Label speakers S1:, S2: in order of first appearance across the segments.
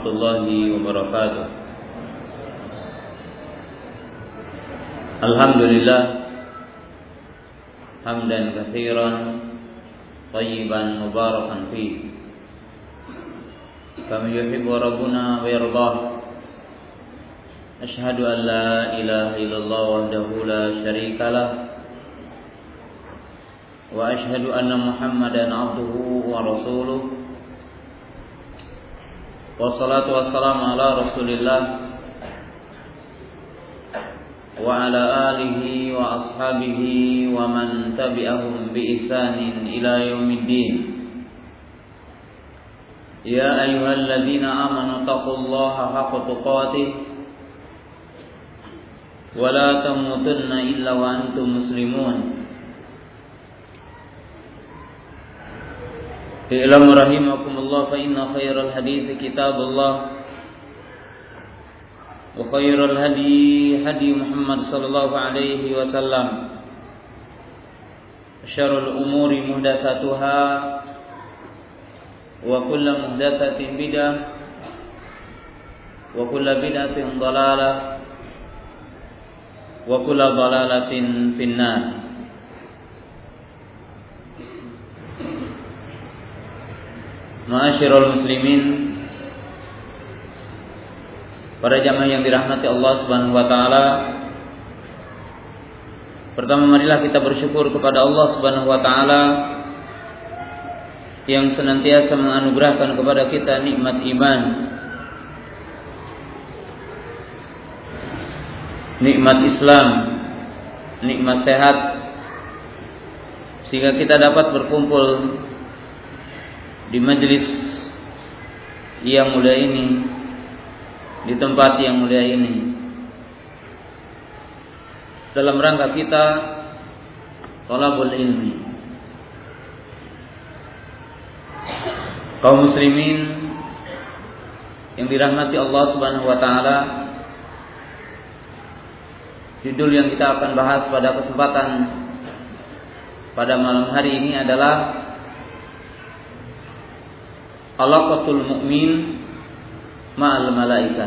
S1: warahmatullahi wabarakatuh. Alhamdulillah hamdan katsiran thayyiban mubarakan fihi kama yuhibbu rabbuna wa yardah. Asyhadu an la ilaha illallah wahdahu la syarika lah wa asyhadu anna Muhammadan abduhu wa rasuluh. Wassalatu wassalamu ala Rasulillah wa ala alihi wa ashabihi wa man tabi'ahum bi ihsanin ila yaumiddin. Ya ayyuhalladzina amanu taqullaha haqqa tuqatih wa la tamutunna illa wa antum muslimun. I'lamu rahimakumullah fa inna khairal hadithi kitabullah wa khairal hadi Muhammad sallallahu alaihi wasallam. Syarrul umuri muhdatsatuha wa kullu muhdatsatin bid'ah wa kullu bid'atin dhalalah wa kullu dhalalatin finnar. Ma'asyiral muslimin, para jamaah yang dirahmati Allah Subhanahu wa taala. Pertama, marilah kita bersyukur kepada Allah Subhanahu wa taala yang senantiasa menganugerahkan kepada kita nikmat iman, nikmat Islam, nikmat sehat, sehingga kita dapat berkumpul di majelis yang mulia ini, di tempat yang mulia ini, dalam rangka kita thalabul ilmi. Kaum muslimin yang dirahmati Allah Subhanahu wa taala, judul yang kita akan bahas pada kesempatan pada malam hari ini adalah alaqatul mu'min ma'al malaikah,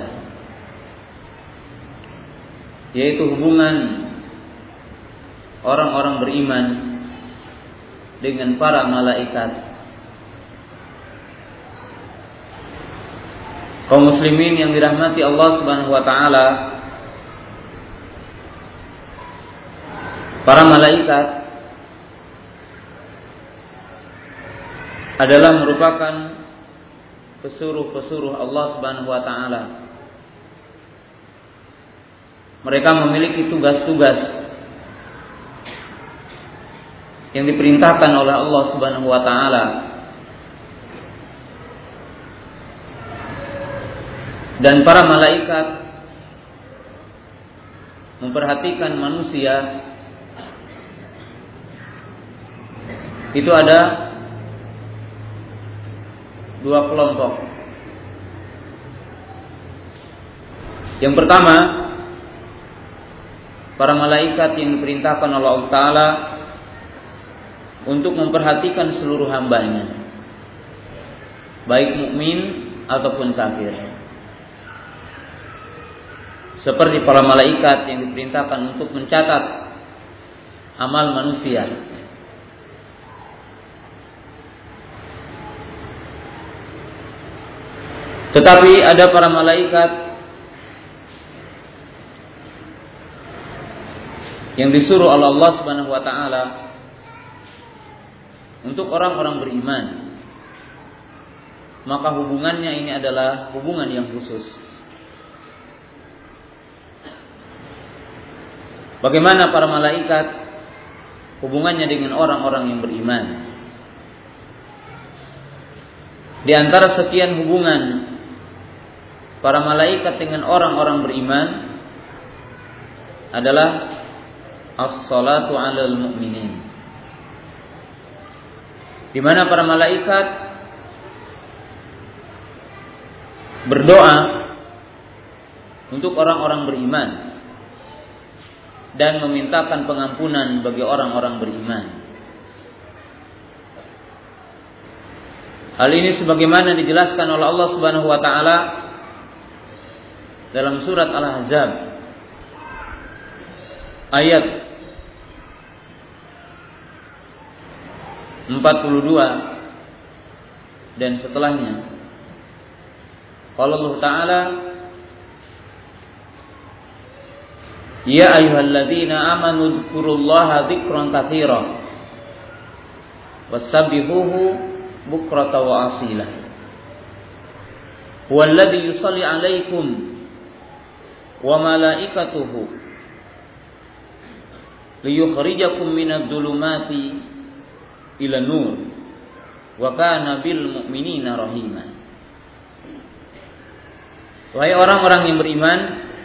S1: yaitu hubungan orang-orang beriman dengan para malaikat. Kaum muslimin yang dirahmati Allah Subhanahu wa taala, para malaikat adalah merupakan pesuruh-pesuruh Allah Subhanahu wa taala. Mereka memiliki tugas-tugas yang diperintahkan oleh Allah Subhanahu wa taala. Dan para malaikat memperhatikan manusia. Itu ada dua kelompok. Yang pertama, para malaikat yang diperintahkan oleh Allah Ta'ala untuk memperhatikan seluruh hambanya, baik mukmin ataupun kafir. Seperti para malaikat yang diperintahkan untuk mencatat amal manusia. Tetapi ada para malaikat yang disuruh oleh Allah Subhanahu wa taala untuk orang-orang beriman. Maka hubungannya ini adalah hubungan yang khusus. Bagaimana para malaikat hubungannya dengan orang-orang yang beriman? Di antara sekian hubungan para malaikat dengan orang-orang beriman adalah as-salatu 'alal mu'minin, di mana para malaikat berdoa untuk orang-orang beriman dan memintakan pengampunan bagi orang-orang beriman. Hal ini sebagaimana dijelaskan oleh Allah Subhanahu wa taala dalam surat Al-Ahzab ayat 42 dan setelahnya. Qala Allah Ta'ala, ya ayyuhalladzina amanu dzkurullaha dzikran katsiran wasabbihuhu bukratan wa asila. Huwallazi yusalli 'alaikum wa malaikatuhu liyukhrijakum minadh dhulumati ila nur wa kana bil mu'minina rahima. Wahai orang-orang yang beriman,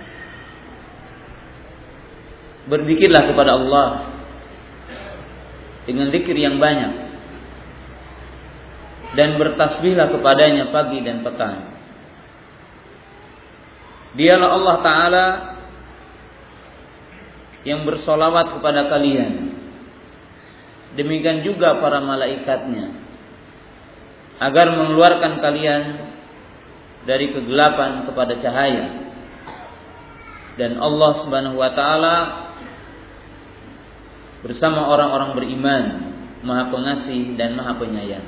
S1: berzikirlah kepada Allah dengan zikir yang banyak dan bertasbihlah kepadanya pagi dan petang. Dialah Allah Ta'ala yang bersolawat kepada kalian, demikian juga para malaikatnya, agar mengeluarkan kalian dari kegelapan kepada cahaya. Dan Allah Subhanahu wa Ta'ala bersama orang-orang beriman, Maha Pengasih dan Maha Penyayang.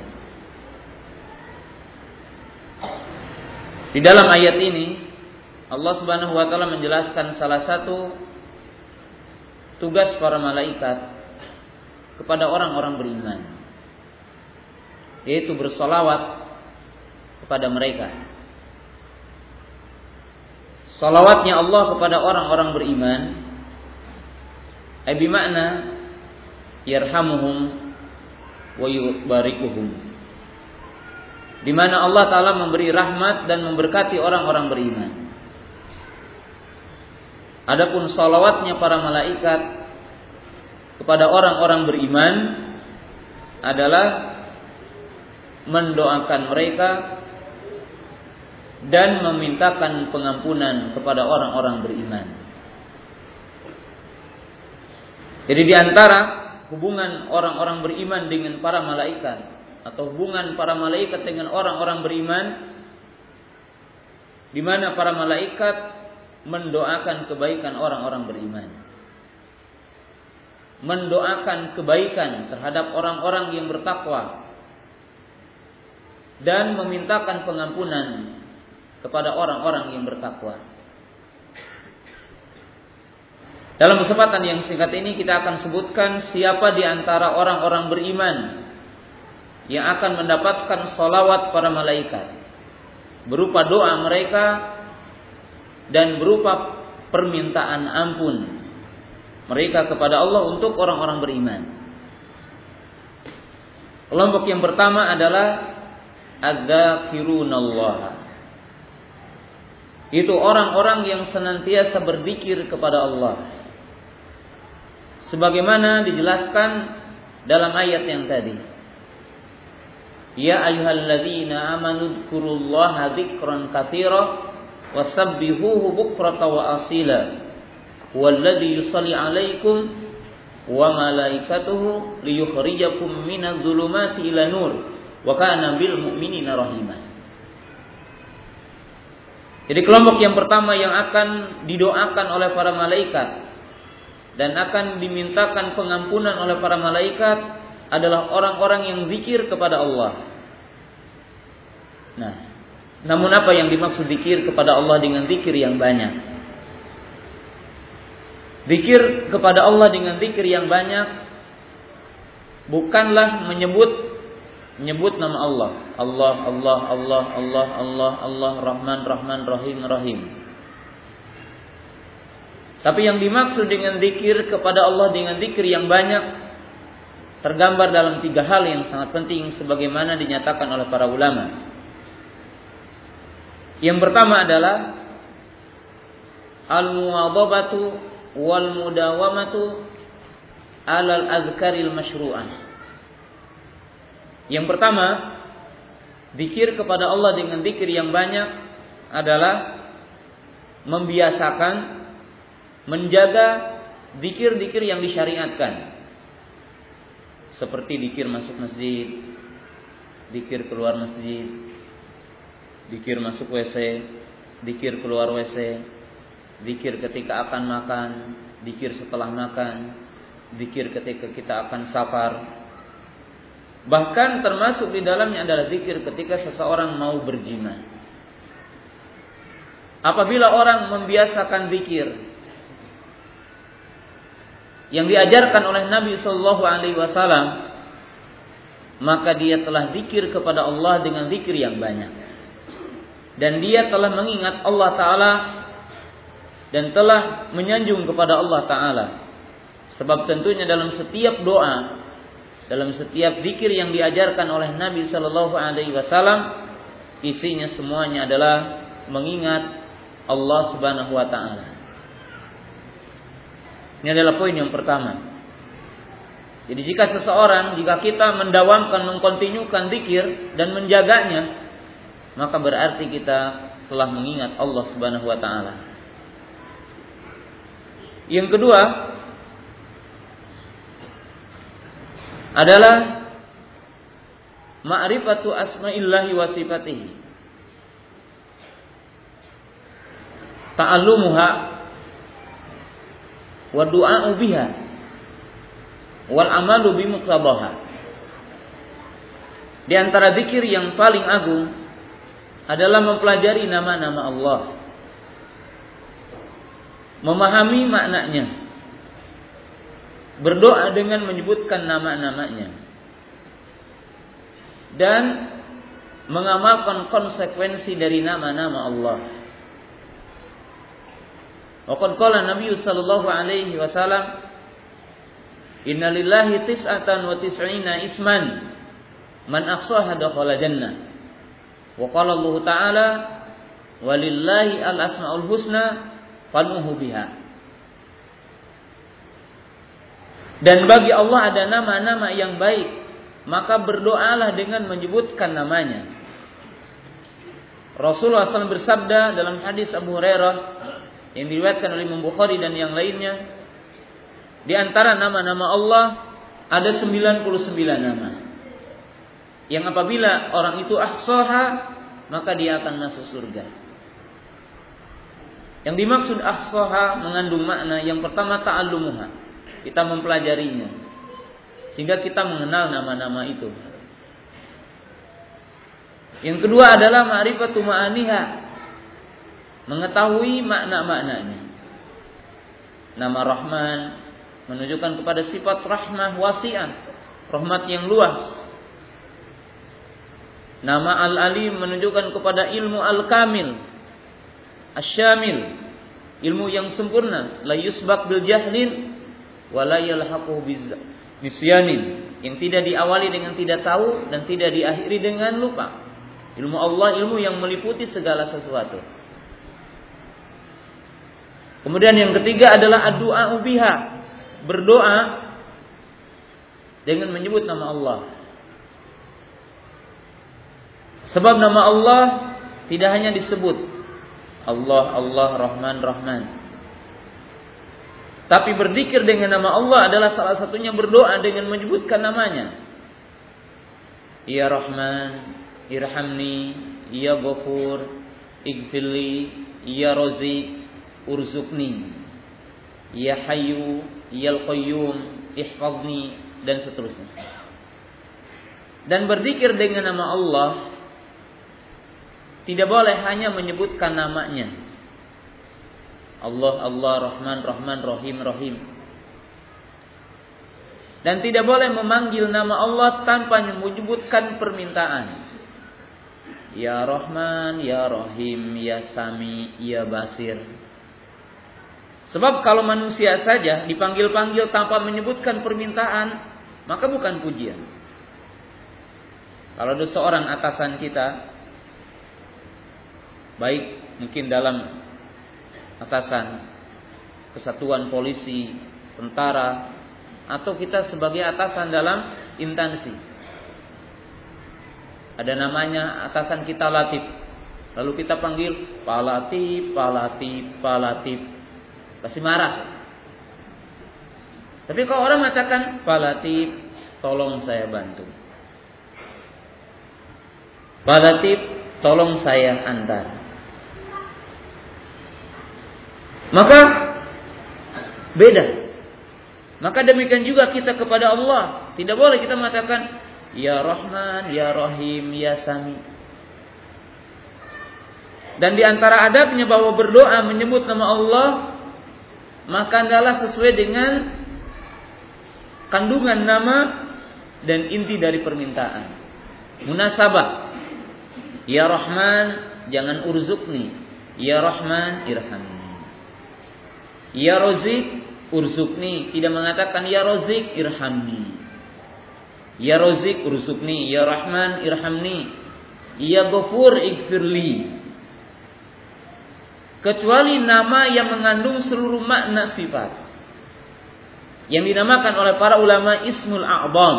S1: Di dalam ayat ini Allah Subhanahu wa Ta'ala menjelaskan salah satu tugas para malaikat kepada orang-orang beriman, yaitu bersolawat kepada mereka. Salawatnya Allah kepada orang-orang beriman bimakna yarhamuhum wa yubarikuhum, di mana Allah Ta'ala memberi rahmat dan memberkati orang-orang beriman. Adapun salawatnya para malaikat kepada orang-orang beriman adalah mendoakan mereka dan memintakan pengampunan kepada orang-orang beriman. Jadi di antara hubungan orang-orang beriman dengan para malaikat, atau hubungan para malaikat dengan orang-orang beriman, di mana para malaikat mendoakan kebaikan orang-orang beriman, mendoakan kebaikan terhadap orang-orang yang bertakwa, dan memintakan pengampunan kepada orang-orang yang bertakwa. Dalam kesempatan yang singkat ini kita akan sebutkan siapa di antara orang-orang beriman yang akan mendapatkan sholawat para malaikat, berupa doa mereka dan berupa permintaan ampun mereka kepada Allah untuk orang-orang beriman. Kelompok yang pertama adalah adz-dzakirunallah. Itu orang-orang yang senantiasa berzikir kepada Allah, sebagaimana dijelaskan dalam ayat yang tadi. Ya ayyuhalladzina amanu dzkurullaha dzikran katsiran wasabbihuhu bukratan wa asila. Huwallazi yusalli 'alaikum wa malaikatuhu liyukhrijakum minadh dhulumati ila nur wa kana bil mu'minina rahima. Jadi kelompok yang pertama yang akan didoakan oleh para malaikat dan akan dimintakan pengampunan oleh para malaikat adalah orang-orang yang zikir kepada Allah. Nah, namun apa yang dimaksud zikir kepada Allah dengan zikir yang banyak? Zikir kepada Allah dengan zikir yang banyak bukanlah menyebut nama Allah. Allah, Allah, Allah, Allah, Allah, Allah, Rahman, Rahman, Rahim, Rahim. Tapi yang dimaksud dengan zikir kepada Allah dengan zikir yang banyak tergambar dalam 3 hal yang sangat penting sebagaimana dinyatakan oleh para ulama. Yang pertama adalah al-muwadhabatu wal mudawamatu alal azkaril masyru'ah. Yang pertama, zikir kepada Allah dengan zikir yang banyak adalah membiasakan, menjaga zikir-zikir yang disyariatkan. Seperti zikir masuk masjid, zikir keluar masjid, zikir masuk WC, zikir keluar WC, Zikir ketika akan makan, zikir setelah makan, zikir ketika kita akan safar. Bahkan termasuk di dalamnya adalah zikir ketika seseorang mau berjima. Apabila orang membiasakan zikir yang diajarkan oleh Nabi Shallallahu Alaihi Wasallam, maka dia telah zikir kepada Allah dengan zikir yang banyak, dan dia telah mengingat Allah Taala dan telah menyanjung kepada Allah Ta'ala. Sebab tentunya dalam setiap doa, dalam setiap zikir yang diajarkan oleh Nabi Sallallahu Alaihi Wasallam, isinya semuanya adalah mengingat Allah Subhanahu Wa Ta'ala. Ini adalah poin yang pertama. Jadi jika kita mendawamkan, mengkontinyukan zikir dan menjaganya, maka berarti kita telah mengingat Allah Subhanahu Wa Ta'ala. Yang kedua adalah ma'rifatu asma'illahi wa sifatihi, ta'allumuha wa du'a'u biha wal amalu bimuqtadaha. Di antara zikir yang paling agung adalah mempelajari nama-nama Allah, memahami maknanya, berdoa dengan menyebutkan nama-namanya, dan mengamalkan konsekuensi dari nama-nama Allah. Waqad qala Nabi sallallahu alaihi wasallam, "Inna lillahi tis'atan wa tis'ina isman, man ahsaha dakhala jannah." Wa qala Allah Ta'ala, "Walillahi al-asmaul husna fad'uhu biha." Dan bagi Allah ada nama-nama yang baik, maka berdoalah dengan menyebutkan namanya. Rasulullah SAW bersabda dalam hadis Abu Hurairah yang diriwayatkan oleh Imam Bukhari dan yang lainnya, di antara nama-nama Allah ada 99 nama, yang apabila orang itu ahsaha, maka dia akan masuk surga. Yang dimaksud ahsaha mengandung makna yang pertama ta'allumuha, kita mempelajarinya sehingga kita mengenal nama-nama itu. Yang kedua adalah ma'rifatu ma'aniha, mengetahui makna-maknanya. Nama Rahman menunjukkan kepada sifat rahmah wasi'ah, rahmat yang luas. Nama Al-Alim menunjukkan kepada ilmu Al-Kamil, Asy-Syamil, ilmu yang sempurna, la yusbaq bil jahlin wa la yalhaqu bisyanin, yang tidak diawali dengan tidak tahu dan tidak diakhiri dengan lupa. Ilmu Allah, ilmu yang meliputi segala sesuatu. Kemudian yang ketiga adalah ad-du'a biha, berdoa dengan menyebut nama Allah. Sebab nama Allah tidak hanya disebut Allah, Allah, Rahman, Rahman, tapi berzikir dengan nama Allah adalah salah satunya berdoa dengan menyebutkan namanya. Ya Rahman, irhamni, ya Ghafur, ighfirli, ya Raziq, urzuqni, ya Hayyu, ya Qayyum, ihfazni, dan seterusnya. Dan berzikir dengan nama Allah tidak boleh hanya menyebutkan namanya. Allah, Allah, Rahman, Rahman, Rahim, Rahim. Dan tidak boleh memanggil nama Allah tanpa menyebutkan permintaan. Ya Rahman, Ya Rahim, Ya Sami, Ya Basir. Sebab kalau manusia saja dipanggil-panggil tanpa menyebutkan permintaan, maka bukan pujian. Kalau ada seorang atasan kita, baik mungkin dalam atasan kesatuan polisi, tentara, atau kita sebagai atasan dalam instansi, ada namanya atasan kita Latif, lalu kita panggil Pak Latif, Pak Latif, Pak Latif, pasti marah. Tapi kalau orang mengatakan Pak Latif, tolong saya bantu, Pak Latif, tolong saya antar, Maka beda. Maka demikian juga kita kepada Allah. Tidak boleh kita mengatakan Ya Rahman, Ya Rahim, Ya Sami. Dan di antara adabnya bahwa berdoa menyebut nama Allah, maka adalah sesuai dengan kandungan nama dan inti dari permintaan. Munasabah. Ya Rahman, jangan urzukni. Ya Rahman, irhamni. Ya Razik, urzukni. Tidak mengatakan Ya Razik, irhamni. Ya Razik, urzukni. Ya Rahman, irhamni. Ya Ghafur, ighfirli. Kecuali nama yang mengandung seluruh makna sifat, yang dinamakan oleh para ulama Ismul A'zam.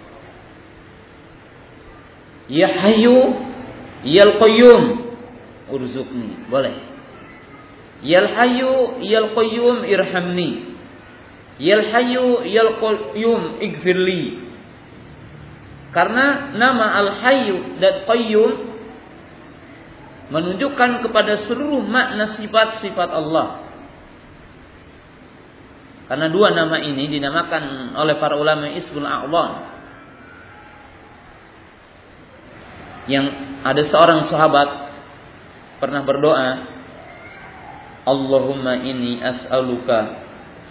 S1: Ya Hayyu, Ya Qayyum, urzukni. Boleh. Ya Hayyu, Ya Qayyum, irhamni. Ya Hayyu, Ya Qayyum, ighfirli. Karena nama Al-Hayyu dan Qayyum menunjukkan kepada seluruh makna sifat-sifat Allah. Karena dua nama ini dinamakan oleh para ulama Ismul A'zam. Yang ada seorang sahabat pernah berdoa, Allahumma inni as'aluka,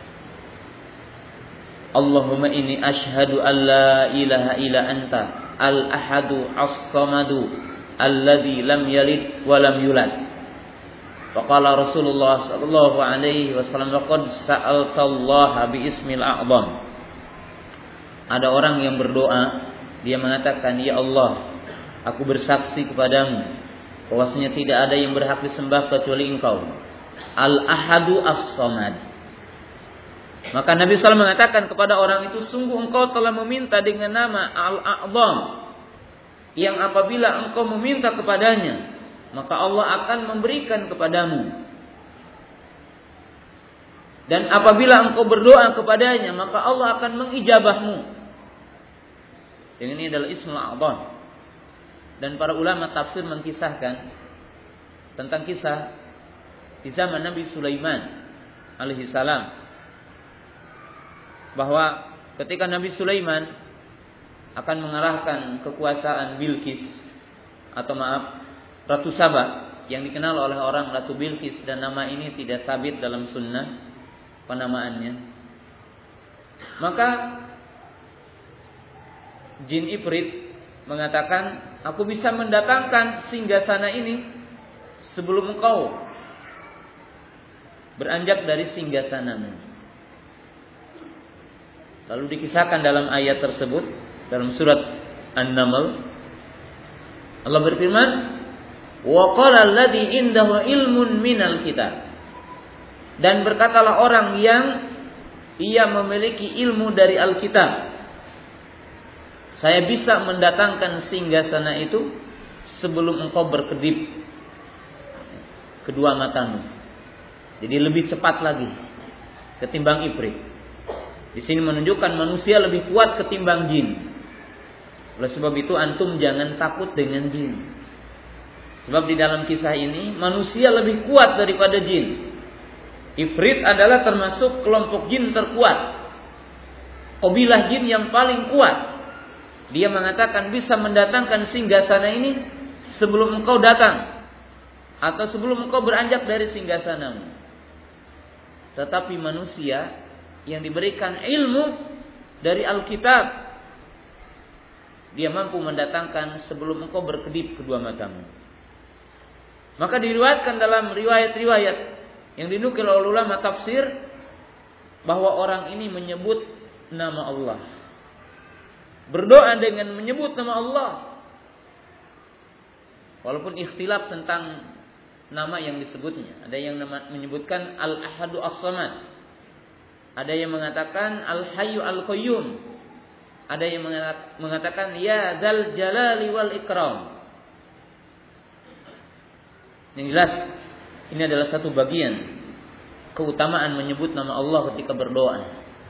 S1: Allahumma inni ashhadu an la ilaha illa anta al-ahadu as-samadu alladzi lam yalid wa lam yulad. Faqala Rasulullah sallallahu alaihi wasallam, laqad sa'alta Allah bi ismil a'zam. Ada orang yang berdoa, dia mengatakan, ya Allah, aku bersaksi kepadamu bahwasanya tidak ada yang berhak disembah kecuali Engkau, al-ahadu as-samad. Maka Nabi SAW mengatakan kepada orang itu, sungguh engkau telah meminta dengan nama Al-A'zam, yang apabila engkau meminta kepadanya, maka Allah akan memberikan kepadamu. Dan apabila engkau berdoa kepadanya, maka Allah akan mengijabahmu. Ini adalah Ismul A'zam. Dan para ulama tafsir mengkisahkan tentang kisah di zaman Nabi Sulaiman alaihi salam, bahwa ketika Nabi Sulaiman akan mengarahkan kekuasaan Bilqis, atau Ratu Saba, yang dikenal oleh orang Ratu Bilqis, dan nama ini tidak sabit dalam sunnah penamaannya. Maka jin Ifrit mengatakan, aku bisa mendatangkan singgasana ini sebelum engkau beranjak dari singgasanamu. Lalu dikisahkan dalam ayat tersebut, dalam surat An-Naml, Allah berfirman, wa qala alladhi indahu ilmun minal kitab. Dan berkatalah orang yang ia memiliki ilmu dari Alkitab, saya bisa mendatangkan singgasana itu sebelum engkau berkedip kedua matamu. Jadi lebih cepat lagi ketimbang Ifrit. Di sini menunjukkan manusia lebih kuat ketimbang jin. Oleh sebab itu antum jangan takut dengan jin. Sebab di dalam kisah ini manusia lebih kuat daripada jin. Ifrit adalah termasuk kelompok jin terkuat, kabilah jin yang paling kuat. Dia mengatakan bisa mendatangkan singgasana ini sebelum engkau datang, atau sebelum engkau beranjak dari singgasanamu. Tetapi manusia yang diberikan ilmu dari Alkitab, dia mampu mendatangkan sebelum engkau berkedip kedua matamu. Maka diriwayatkan dalam riwayat-riwayat yang dinukil oleh ulama tafsir, bahwa orang ini menyebut nama Allah, berdoa dengan menyebut nama Allah, walaupun ikhtilaf tentang nama yang disebutnya. Ada yang menyebutkan Al-Ahadu As-Samad, ada yang mengatakan Al-Hayyu Al-Qayyum, ada yang mengatakan Ya Dzal Jalali wal Ikram. Yang jelas ini adalah satu bagian keutamaan menyebut nama Allah ketika berdoa.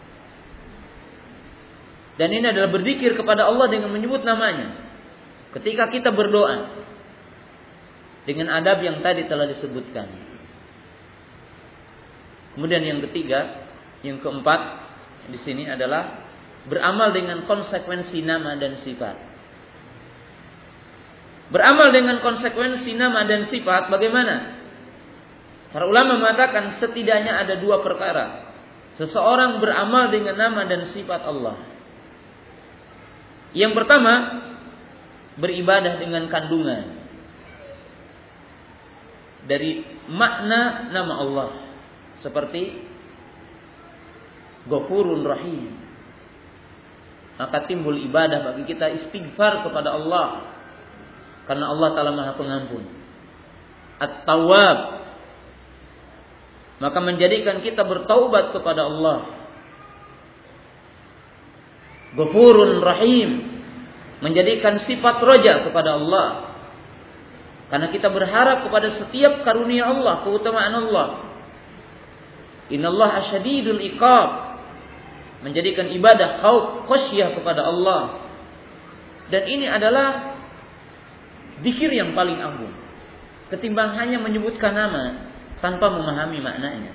S1: Dan ini adalah berzikir kepada Allah dengan menyebut namanya ketika kita berdoa, dengan adab yang tadi telah disebutkan. Kemudian yang ketiga, yang keempat di sini adalah beramal dengan konsekuensi nama dan sifat. Beramal dengan konsekuensi nama dan sifat bagaimana? Para ulama mengatakan setidaknya ada dua perkara. Seseorang beramal dengan nama dan sifat Allah. Yang pertama, beribadah dengan kandungan dari makna nama Allah, seperti Ghafurun Rahim. Maka timbul ibadah bagi kita istighfar kepada Allah, karena Allah Ta'ala Maha Pengampun. At-Tawwab, maka menjadikan kita bertaubat kepada Allah. Ghafurun Rahim, menjadikan sifat roja kepada Allah, karena kita berharap kepada setiap karunia Allah, keutamaan Allah. Innallaha syadidul iqab, menjadikan ibadah khauf khasyah kepada Allah. Dan ini adalah zikir yang paling agung, ketimbang hanya menyebutkan nama tanpa memahami maknanya.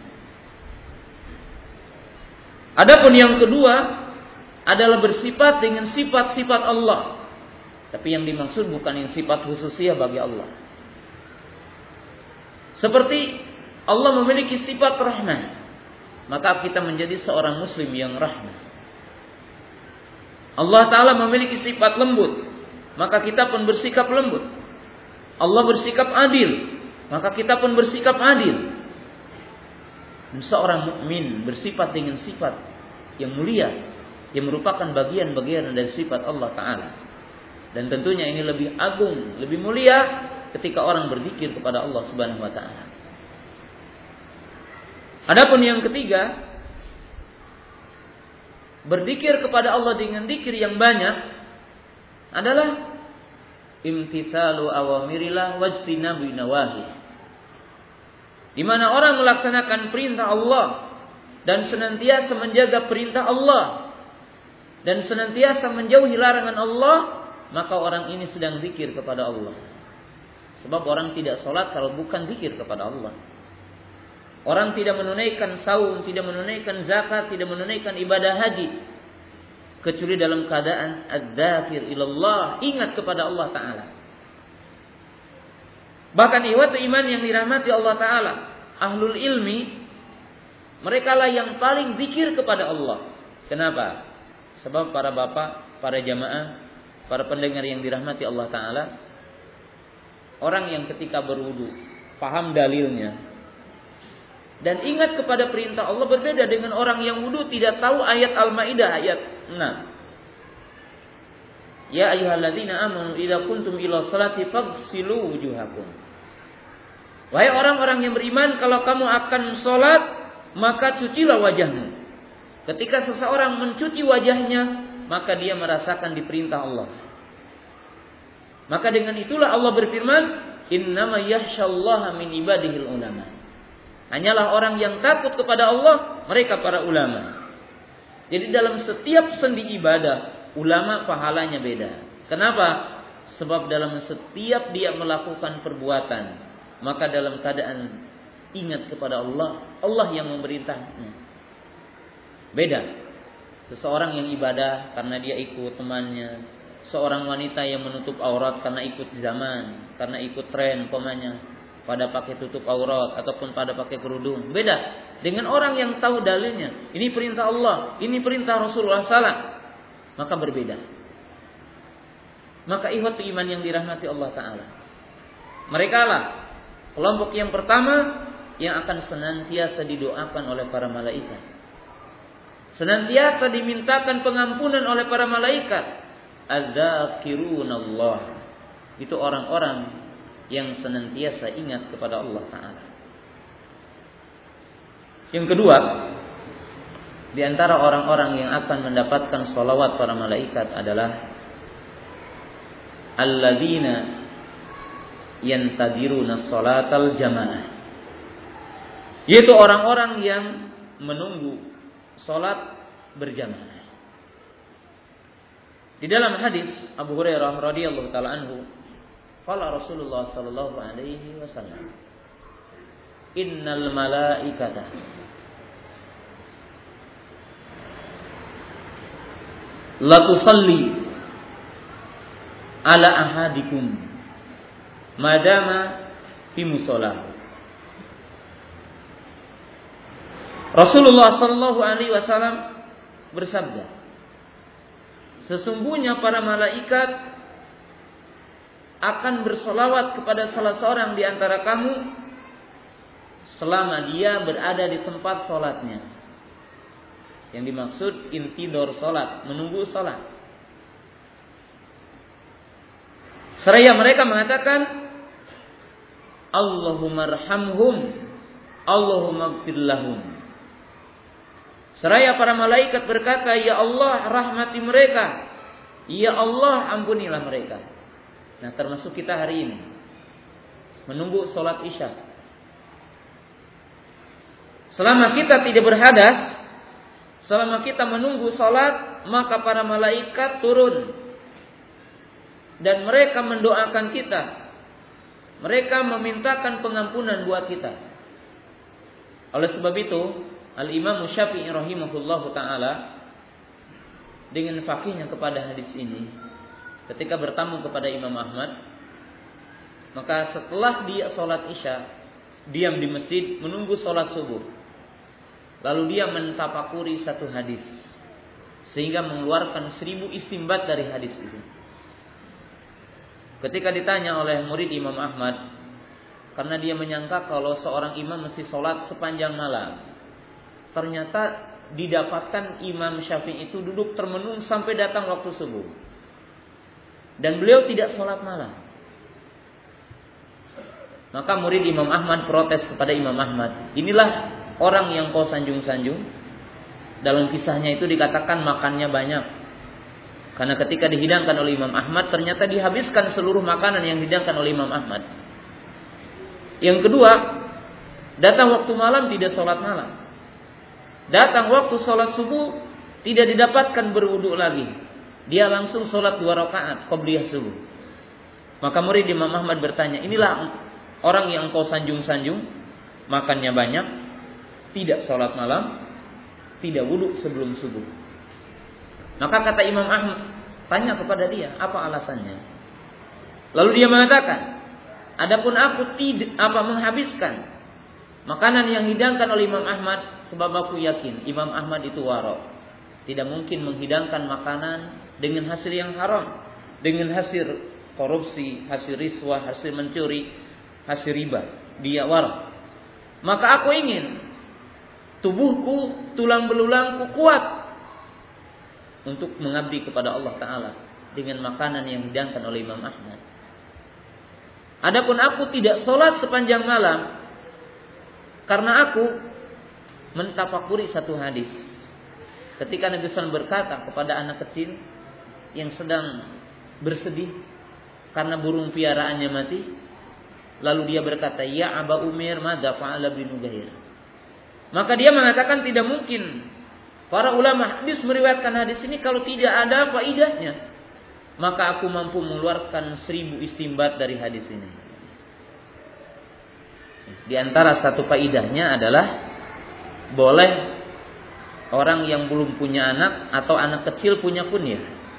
S1: Adapun yang kedua adalah bersifat dengan sifat-sifat Allah, tapi yang dimaksud bukan yang sifat khususiyah bagi Allah. Seperti Allah memiliki sifat rahman, maka kita menjadi seorang muslim yang rahman. Allah Ta'ala memiliki sifat lembut, maka kita pun bersikap lembut. Allah bersikap adil, maka kita pun bersikap adil. Dan seorang mukmin bersifat dengan sifat yang mulia, yang merupakan bagian-bagian dari sifat Allah Ta'ala. Dan tentunya ini lebih agung, lebih mulia ketika orang berzikir kepada Allah Subhanahu wa Ta'ala. Adapun yang ketiga, berzikir kepada Allah dengan zikir yang banyak adalah imtithalu awamirillah wajtinabu nawahi, di mana orang melaksanakan perintah Allah dan senantiasa menjaga perintah Allah dan senantiasa menjauhi larangan Allah, maka orang ini sedang zikir kepada Allah. Sebab orang tidak sholat kalau bukan zikir kepada Allah. Orang tidak menunaikan saum, tidak menunaikan zakat, tidak menunaikan ibadah haji, kecuali dalam keadaan adzakir ilallah, ingat kepada Allah Ta'ala. Bahkan ikhwatu iman yang dirahmati Allah Ta'ala, ahlul ilmi, mereka lah yang paling zikir kepada Allah. Kenapa? Sebab para bapak, para jamaah, para pendengar yang dirahmati Allah Ta'ala, orang yang ketika berwudu paham dalilnya dan ingat kepada perintah Allah, berbeda dengan orang yang wudu tidak tahu ayat Al-Maidah ayat 6. Ya ayyuhalladzina amanu idza kuntum ila sholati faghsilu wujuhakum. Wahai orang-orang yang beriman, kalau kamu akan sholat, maka cucilah wajahmu. Ketika seseorang mencuci wajahnya, maka dia merasakan diperintah Allah. Maka dengan itulah Allah berfirman, innama yakhsyallaha min ibadihil ulama. Hanyalah orang yang takut kepada Allah, mereka para ulama. Jadi dalam setiap sendi ibadah, ulama pahalanya beda. Kenapa? Sebab dalam setiap dia melakukan perbuatan, maka dalam keadaan ingat kepada Allah, Allah yang memerintahnya. Beda. Seseorang yang ibadah karena dia ikut temannya, seorang wanita yang menutup aurat karena ikut zaman, karena ikut tren umpamanya, pada pakai tutup aurat ataupun pada pakai kerudung. Beda dengan orang yang tahu dalilnya. Ini perintah Allah, ini perintah Rasulullah SAW. Maka berbeda. Maka ikhwatu iman yang dirahmati Allah Ta'ala, mereka lah kelompok yang pertama yang akan senantiasa didoakan oleh para malaikat, senantiasa dimintakan pengampunan oleh para malaikat. Adzakirunallah, itu orang-orang yang senantiasa ingat kepada Allah Ta'ala. Yang kedua, di antara orang-orang yang akan mendapatkan salawat para malaikat adalah alladzina yantadiruna sholatal jamaah, yaitu orang-orang yang menunggu salat berjamaah. Di dalam hadis Abu Hurairah radhiyallahu taala anhu, qala Rasulullah sallallahu alaihi wasallam, innal malaikata la tusalli ala ahadikum madama fi musolah. Rasulullah sallallahu alaihi wasallam bersabda, sesungguhnya para malaikat akan bersolawat kepada salah seorang di antara kamu selama dia berada di tempat solatnya. Yang dimaksud intidor solat, menunggu solat. Seraya mereka mengatakan, Allahumma arhamhum, Allahumma ighfir lahum. Seraya para malaikat berkata, ya Allah rahmati mereka, ya Allah ampunilah mereka. Nah, termasuk kita hari ini menunggu solat isya. Selama kita tidak berhadas, selama kita menunggu solat, maka para malaikat turun dan mereka mendoakan kita. Mereka memintakan pengampunan buat kita. Oleh sebab itu, Al-Imam Syafi'i rahimahullahu ta'ala dengan fakihnya kepada hadis ini, ketika bertamu kepada Imam Ahmad, maka setelah dia sholat isya, diam di masjid menunggu sholat subuh. Lalu dia mentafakuri satu hadis, sehingga mengeluarkan 1000 istimbat dari hadis itu. Ketika ditanya oleh murid Imam Ahmad, karena dia menyangka kalau seorang imam mesti sholat sepanjang malam, ternyata didapatkan Imam Syafi'i itu duduk termenung sampai datang waktu subuh. Dan beliau tidak sholat malam. Maka murid Imam Ahmad protes kepada Imam Ahmad. Inilah orang yang kau sanjung-sanjung. Dalam kisahnya itu dikatakan makannya banyak. Karena ketika dihidangkan oleh Imam Ahmad, ternyata dihabiskan seluruh makanan yang dihidangkan oleh Imam Ahmad. Yang kedua, datang waktu malam tidak sholat malam. Datang waktu sholat subuh tidak didapatkan berwudu lagi. Dia langsung sholat 2 rakaat qabliyah subuh. Maka murid Imam Ahmad bertanya, inilah orang yang kau sanjung-sanjung, makannya banyak, tidak sholat malam, tidak wudu sebelum subuh. Maka kata Imam Ahmad, tanya kepada dia, apa alasannya? Lalu dia mengatakan, adapun aku tidak menghabiskan makanan yang dihidangkan oleh Imam Ahmad, sebab aku yakin Imam Ahmad itu waro. Tidak mungkin menghidangkan makanan dengan hasil yang haram, dengan hasil korupsi, hasil riswah, hasil mencuri, hasil riba. Dia waro. Maka aku ingin tubuhku, tulang belulangku kuat untuk mengabdi kepada Allah Ta'ala dengan makanan yang dihidangkan oleh Imam Ahmad. Adapun aku tidak sholat sepanjang malam karena aku mentafakuri satu hadis. Ketika Nabi SAW berkata kepada anak kecil yang sedang bersedih karena burung piaraannya mati, lalu dia berkata, ya Aba Umair, madza fa'ala bin Nugair. Maka dia mengatakan tidak mungkin para ulama hadis meriwayatkan hadis ini kalau tidak ada faidahnya. Maka aku mampu mengeluarkan 1000 istimbat dari hadis ini. Di antara satu faidahnya adalah boleh orang yang belum punya anak atau anak kecil punya kunyah.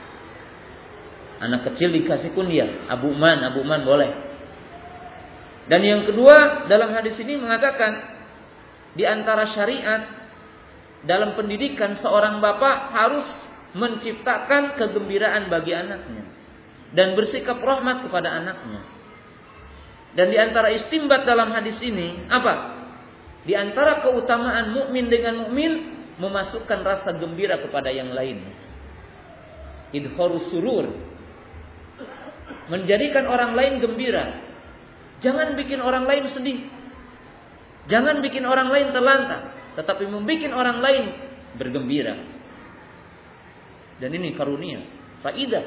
S1: Anak kecil dikasih kunyah, Abu Man boleh. Dan yang kedua, dalam hadis ini mengatakan di antara syariat dalam pendidikan seorang bapak harus menciptakan kegembiraan bagi anaknya dan bersikap rahmat kepada anaknya. Dan di antara istimbat dalam hadis ini apa? Di antara keutamaan mukmin dengan mukmin, memasukkan rasa gembira kepada yang lain. Idharus surur, menjadikan orang lain gembira. Jangan bikin orang lain sedih. Jangan bikin orang lain terlantar, tetapi membuat orang lain bergembira. Dan ini karunia, faidah.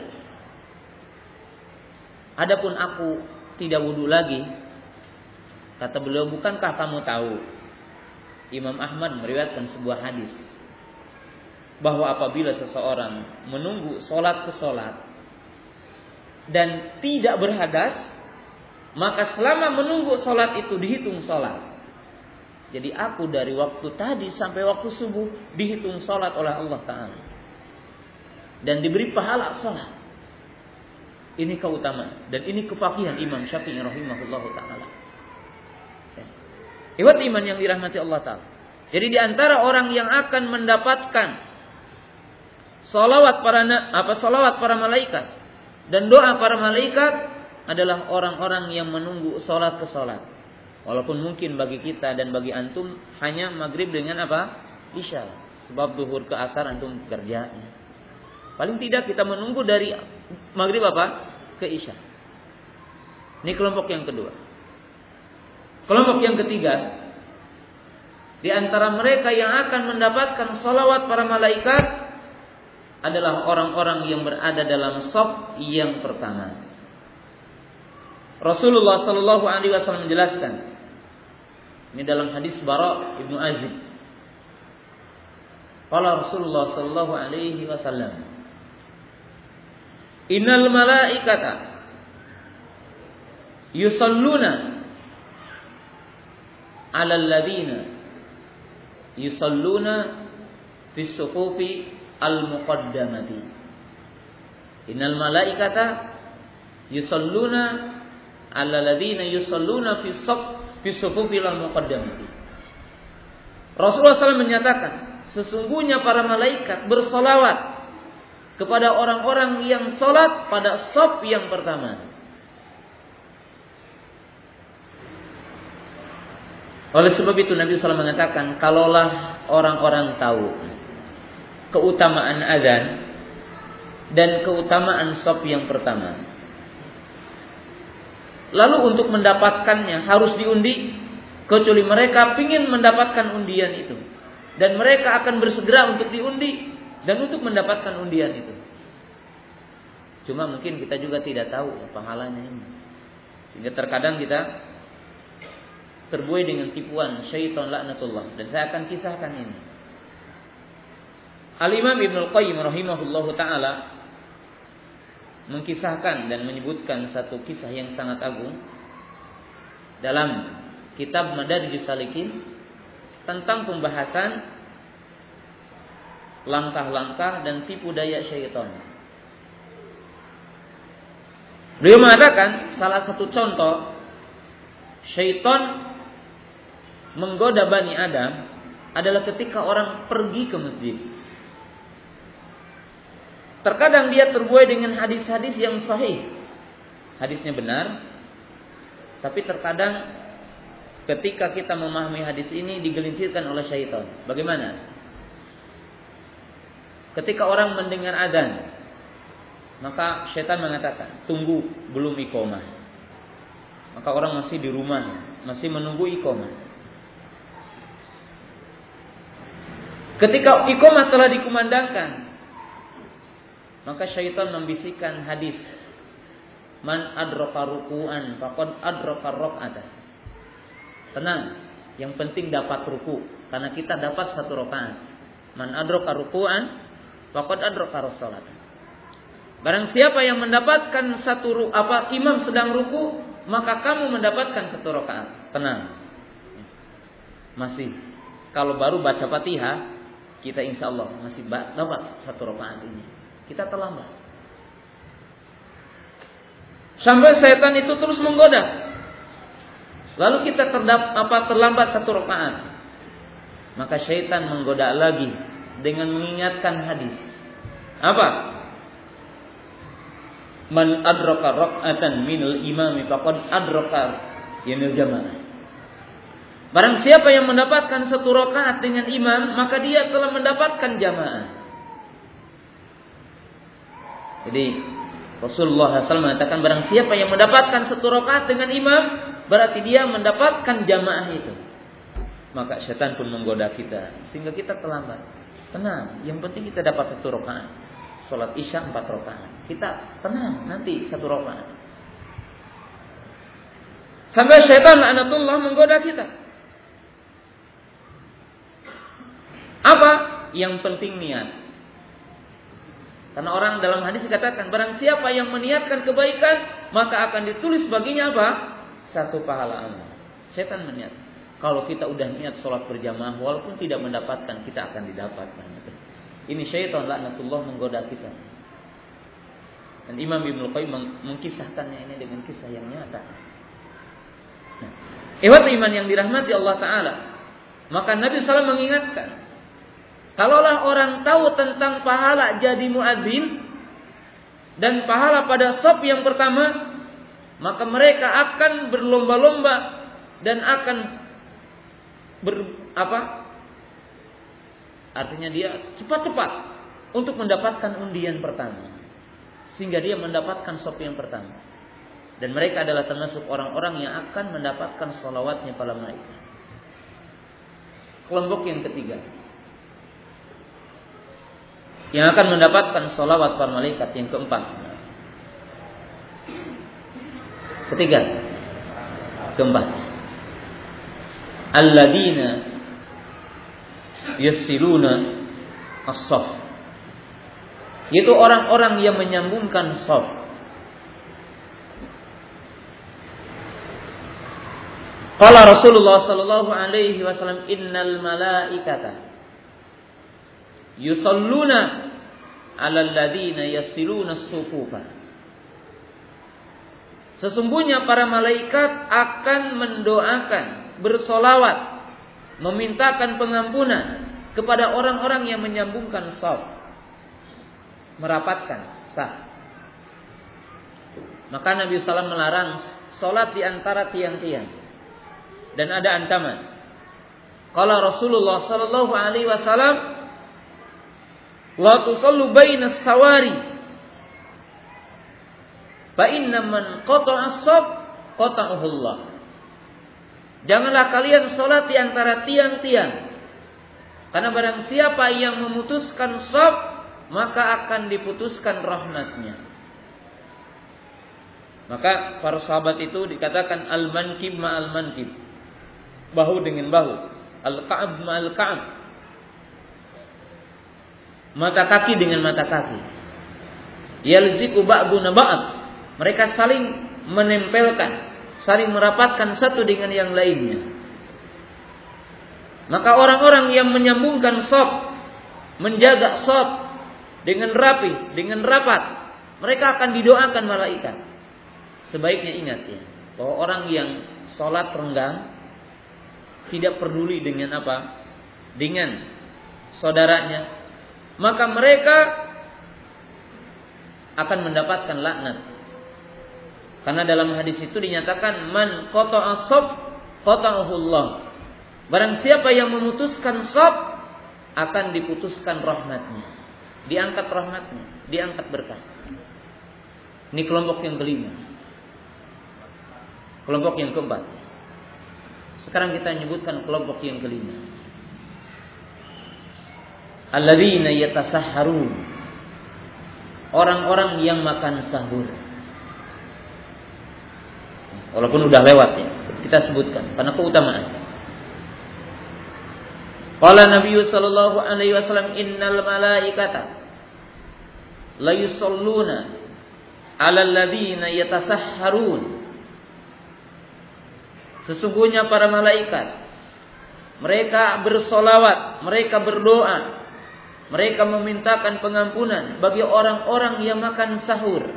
S1: Adapun aku tidak wudu lagi, kata beliau, bukankah kamu tahu Imam Ahmad meriwayatkan sebuah hadis bahwa apabila seseorang menunggu sholat ke sholat dan tidak berhadas, maka selama menunggu sholat itu dihitung sholat. Jadi aku dari waktu tadi sampai waktu subuh dihitung sholat oleh Allah Ta'ala. dan diberi pahala salat. Ini keutamaan dan ini kefaqihan Imam Syafi'i rahimahullahu taala. Ikhwat iman yang dirahmati Allah taala. Jadi di antara orang yang akan mendapatkan salawat para malaikat dan doa para malaikat adalah orang-orang yang menunggu salat ke salat. Walaupun mungkin bagi kita dan bagi antum hanya maghrib dengan Isya. Sebab zuhur ke asar antum kerja. Paling tidak kita menunggu dari maghrib ke Isya. Ini kelompok yang kedua. Kelompok yang ketiga, di antara mereka yang akan mendapatkan salawat para malaikat adalah orang-orang yang berada dalam shaf yang pertama. Rasulullah sallallahu alaihi wasallam menjelaskan ini dalam hadis Bara Ibnu Azib. Qala Rasulullah sallallahu alaihi wasallam, "Innal malaikata yusalluna 'alal ladzina yusalluna fis sufufi al-muqaddamati." Innal malaikata yusalluna 'alal ladzina yusalluna fis sufufi al-muqaddamati. Rasulullah SAW menyatakan, sesungguhnya para malaikat bersolawat kepada orang-orang yang sholat pada shaf yang pertama. Oleh sebab itu Nabi SAW mengatakan, kalaulah orang-orang tahu keutamaan azan dan keutamaan shaf yang pertama, lalu untuk mendapatkannya harus diundi, kecuali mereka ingin mendapatkan undian itu, dan mereka akan bersegera untuk diundi dan untuk mendapatkan undian itu. Cuma mungkin kita juga tidak tahu pahalanya ini, sehingga terkadang kita terbuai dengan tipuan syaitan laknatullah. Dan saya akan kisahkan ini. Al-Imam Ibnu Qayyim rahimahullahu taala mengkisahkan dan menyebutkan satu kisah yang sangat agung dalam kitab Madarijus Salikin tentang pembahasan langkah-langkah dan tipu daya syaitan. Beliau mengatakan salah satu contoh syaitan menggoda Bani Adam adalah ketika orang pergi ke masjid. Terkadang dia terbuai dengan hadis-hadis yang sahih. Hadisnya benar, tapi terkadang ketika kita memahami hadis ini digelincirkan oleh syaitan. Bagaimana? Ketika orang mendengar adzan, maka syaitan mengatakan, tunggu, belum iqamah. Maka orang masih di rumah, masih menunggu iqamah. Ketika iqamah telah dikumandangkan, maka syaitan membisikkan hadis, man adraka ruku'an faqad adraka rakaatan. Tenang, yang penting dapat ruku, karena kita dapat satu rakaat. Man adraka ruku'an faqad adraka sholatan. Barang siapa yang mendapatkan imam sedang ruku, maka kamu mendapatkan satu rakaat. Tenang. Masih kalau baru baca Fatihah, kita insya Allah masih dapat satu rakaat ini. Kita terlambat. Sampai setan itu terus menggoda. Lalu kita terlambat satu rakaat. Maka syaitan menggoda lagi dengan mengingatkan hadis. Apa? Man adraka rak'atan minal imami faqad adraka yanil jamaah. Barang siapa yang mendapatkan satu rakaat dengan imam, maka dia telah mendapatkan jamaah. Jadi Rasulullah SAW mengatakan, barang siapa yang mendapatkan satu rakaat dengan imam, berarti dia mendapatkan jamaah itu. Maka syaitan pun menggoda kita sehingga kita terlambat. Tenang, yang penting kita dapat satu rakaat. Salat Isya 4 rakaat. Kita tenang, nanti satu rakaat. Sampai syaitan laknatullah menggoda kita. Apa? Yang penting niat. Karena orang dalam hadis dikatakan, barang siapa yang meniatkan kebaikan, maka akan ditulis baginya apa? Satu pahala amal. Syaitan meniat. Kalau kita udah niat sholat berjamaah, walaupun tidak mendapatkan, kita akan didapatkan. Ini syaitan laknatullah menggoda kita. Dan Imam Ibnu Qayyim mengkisahkannya ini dengan kisah yang nyata. Nah, ikhwat iman yang dirahmati Allah Ta'ala, maka Nabi SAW mengingatkan, kalaulah orang tahu tentang pahala jadi muadzin dan pahala pada shaf yang pertama, maka mereka akan berlomba-lomba dan akan artinya dia cepat-cepat untuk mendapatkan undian pertama, sehingga dia mendapatkan shaf yang pertama. Dan mereka adalah termasuk orang-orang yang akan mendapatkan sholawatnya para malaikat. Kelompok yang ketiga, yang akan mendapatkan sholawat para malaikat yang keempat. Keempat. Alladzina yassiluna as-shaf. Yaitu orang-orang yang menyambungkan shaf. Qala Rasulullah sallallahu alaihi wasallam, innal malaikata yusalluna 'alal ladzina yassiluna as-sufufa. Sesungguhnya para malaikat akan mendoakan, bersolawat, memintakan pengampunan kepada orang-orang yang menyambungkan shaf, merapatkan saf. Maka Nabi SAW melarang sholat di antara tiang-tiang. Dan ada ancaman. Qala Rasulullah sallallahu alaihi wasallam, la tusallu bainas sawari fa inna man qata'a as-shaf qata'ahu Allah. Janganlah kalian salat di antara tiang-tiang, karena barang siapa yang memutuskan shaf, maka akan diputuskan rahmatnya. Maka para sahabat itu dikatakan al-mankib ma'al mankib, bahu dengan bahu, al-ka'ab ma'al ka'ab, mata kaki dengan mata kaki. Yalziku ba'duna ba'd, mereka saling menempelkan, saling merapatkan satu dengan yang lainnya. Maka orang-orang yang menyambungkan shaf, menjaga shaf dengan rapi, dengan rapat, mereka akan didoakan malaikat. Sebaiknya ingat ya, bahwa orang yang sholat renggang, tidak peduli dengan apa, dengan saudaranya, maka mereka akan mendapatkan laknat. Karena dalam hadis itu dinyatakan, man qata'a shaf qata'ahu Allah. Barang siapa yang memutuskan shaf, akan diputuskan rahmatnya, diangkat rahmatnya, diangkat berkah. Ini kelompok yang kelima. Kelompok yang keempat. Sekarang kita menyebutkan kelompok yang kelima. Alladzina yatasahharun. Orang-orang yang makan sahur. Walaupun udah lewat ya, kita sebutkan karena keutamaan. Qala Nabi sallallahu alaihi wasallam, innal malaikata la yusalluna 'alal ladzina yatasahharun. Sesungguhnya para malaikat, mereka bersolawat, mereka berdoa, mereka memintakan pengampunan bagi orang-orang yang makan sahur.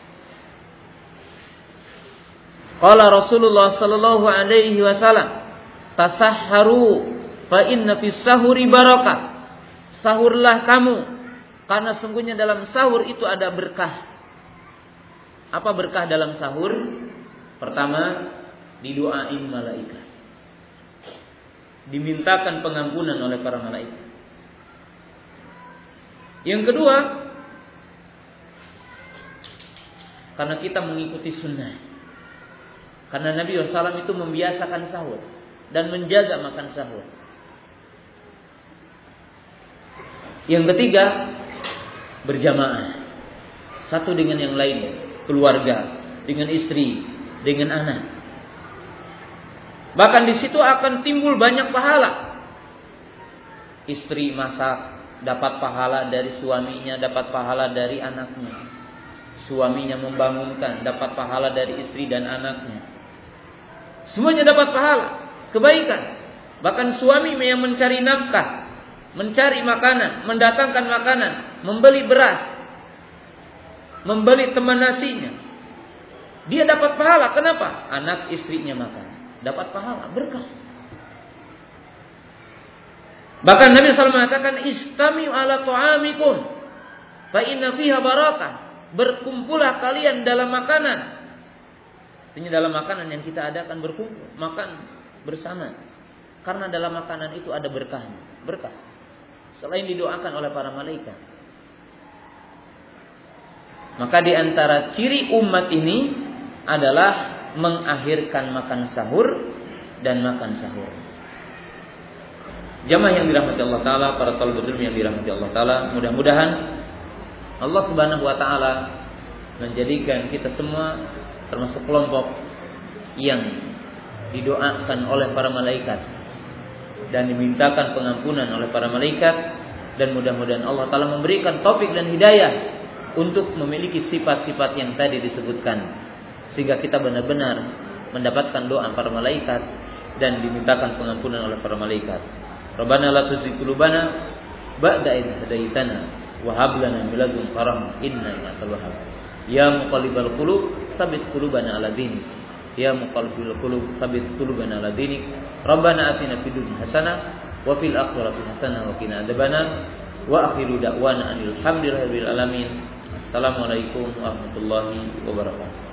S1: Qala Rasulullah sallallahu alaihi wasallam, tasahharu fa inna fis sahuri barakah. Sahurlah kamu, karena sungguhnya dalam sahur itu ada berkah. Apa berkah dalam sahur? Pertama, didoain malaikat, dimintakan pengampunan oleh para malaikat. Yang kedua, karena kita mengikuti sunnah, karena Nabi SAW itu membiasakan sahur dan menjaga makan sahur. Yang ketiga, berjamaah, satu dengan yang lain, keluarga, dengan istri, dengan anak. Bahkan di situ akan timbul banyak pahala. Istri masak, dapat pahala dari suaminya, dapat pahala dari anaknya. Suaminya membangunkan, dapat pahala dari istri dan anaknya. Semuanya dapat pahala, kebaikan. Bahkan suami yang mencari nafkah, mencari makanan, mendatangkan makanan, membeli beras, membeli teman nasinya. Dia dapat pahala. Kenapa? Anak istrinya makan. Dapat pahala, berkah. Bahkan Nabi SAW mengatakan, istami'u ala ta'amikum fa inna fiha barakah. Berkumpullah kalian dalam makanan. Artinya dalam makanan yang kita adakan berkumpul, makan bersama. Karena dalam makanan itu ada berkahnya, berkah. Selain didoakan oleh para malaikat. Maka di antara ciri umat ini adalah mengakhirkan makan sahur dan makan sahur. Jamaah yang dirahmati Allah Ta'ala, para talibul ilmi yang dirahmati Allah Ta'ala, mudah-mudahan Allah Subhanahu Wa Ta'ala menjadikan kita semua termasuk kelompok yang didoakan oleh para malaikat dan dimintakan pengampunan oleh para malaikat, dan mudah-mudahan Allah Ta'ala memberikan taufik dan hidayah untuk memiliki sifat-sifat yang tadi disebutkan, sehingga kita benar-benar mendapatkan doa para malaikat dan dimintakan pengampunan oleh para malaikat. Rabbana la tuzigh qulubana ba'da idh hadaitana wa hab lana min ladunka rahmah innaka antal wahhab. Ya muqallibal qulub tsabbit qulubana ala dinik. Ya muqallibal qulub tsabbit qulubana ala dinik. Rabbana atina fid dunya hasanah wa fil akhirati hasanah wa qina adzabannar. Wa akhiru da'wana alhamdulillahi rabbil alamin. Assalamualaikum warahmatullahi wabarakatuh.